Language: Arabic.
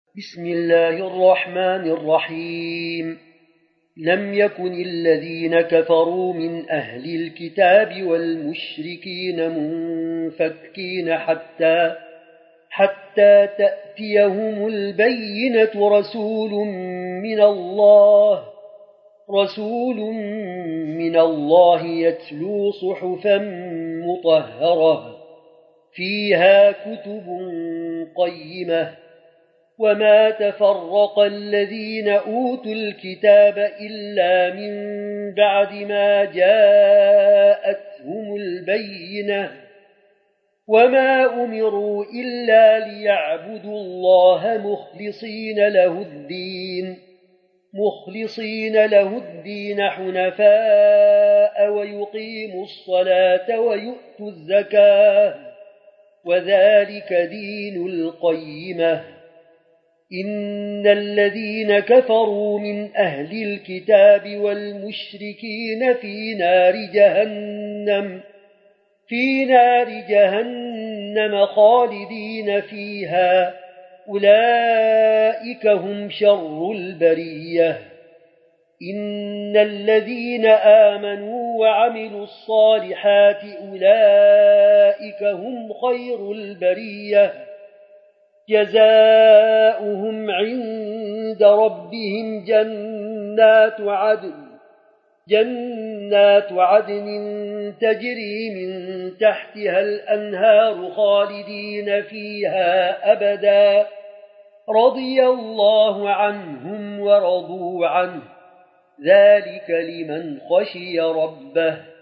بسم الله الرحمن الرحيم. لم يكن الذين كفروا من أهل الكتاب والمشركين منفكين حتى تأتيهم البينة. رسول من الله يتلو صحفا مطهرة فيها كتب قيمة. وما تفرق الذين أوتوا الكتاب إلا من بعد ما جاءتهم البينة. وما أمروا إلا ليعبدوا الله مخلصين له الدين حنفاء ويقيموا الصلاة ويؤتوا الزكاة وذلك دين القيمة. إن الذين كفروا من أهل الكتاب والمشركين في نار جهنم خالدين فيها أولئك هم شر البرية. إن الذين آمنوا وعملوا الصالحات أولئك هم خير البرية جزاؤهم عند ربهم جنات عدن تجري من تحتها الأنهار خالدين فيها أبدا رضي الله عنهم ورضوا عنه ذلك لمن خشي ربه.